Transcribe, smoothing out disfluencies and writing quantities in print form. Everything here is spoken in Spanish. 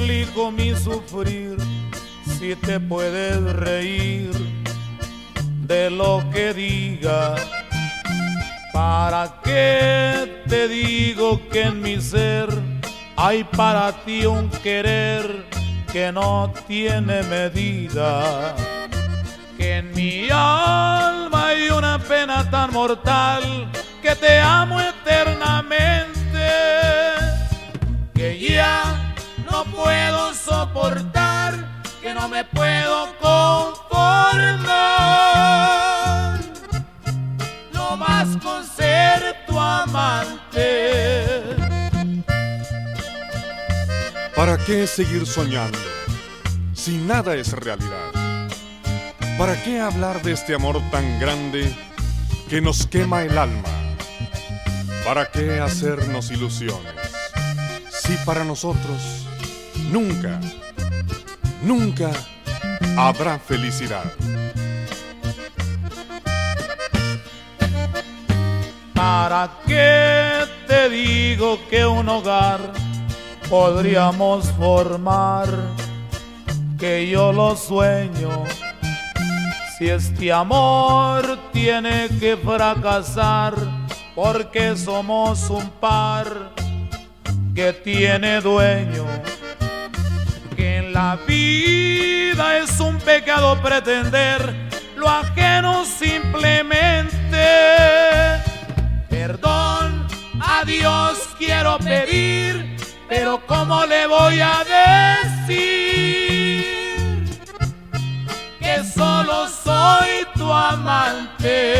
explico mi sufrir si te puedes reír de lo que diga? ¿Para qué te digo que en mi ser hay para ti un querer que no tiene medida? Que en mi alma hay una pena tan mortal que te amo eternamente, que ya no puedo soportar, que no me puedo conformar, no más con ser tu amante. ¿Para qué seguir soñando si nada es realidad? ¿Para qué hablar de este amor tan grande que nos quema el alma? ¿Para qué hacernos ilusiones si para nosotros nunca, nunca habrá felicidad? ¿Para qué te digo que un hogar podríamos formar? Que yo lo sueño, si este amor tiene que fracasar, porque somos un par que tiene dueño. Que en la vida es un pecado pretender lo ajeno simplemente. Perdón a Dios quiero pedir, pero ¿cómo le voy a decir que solo soy tu amante?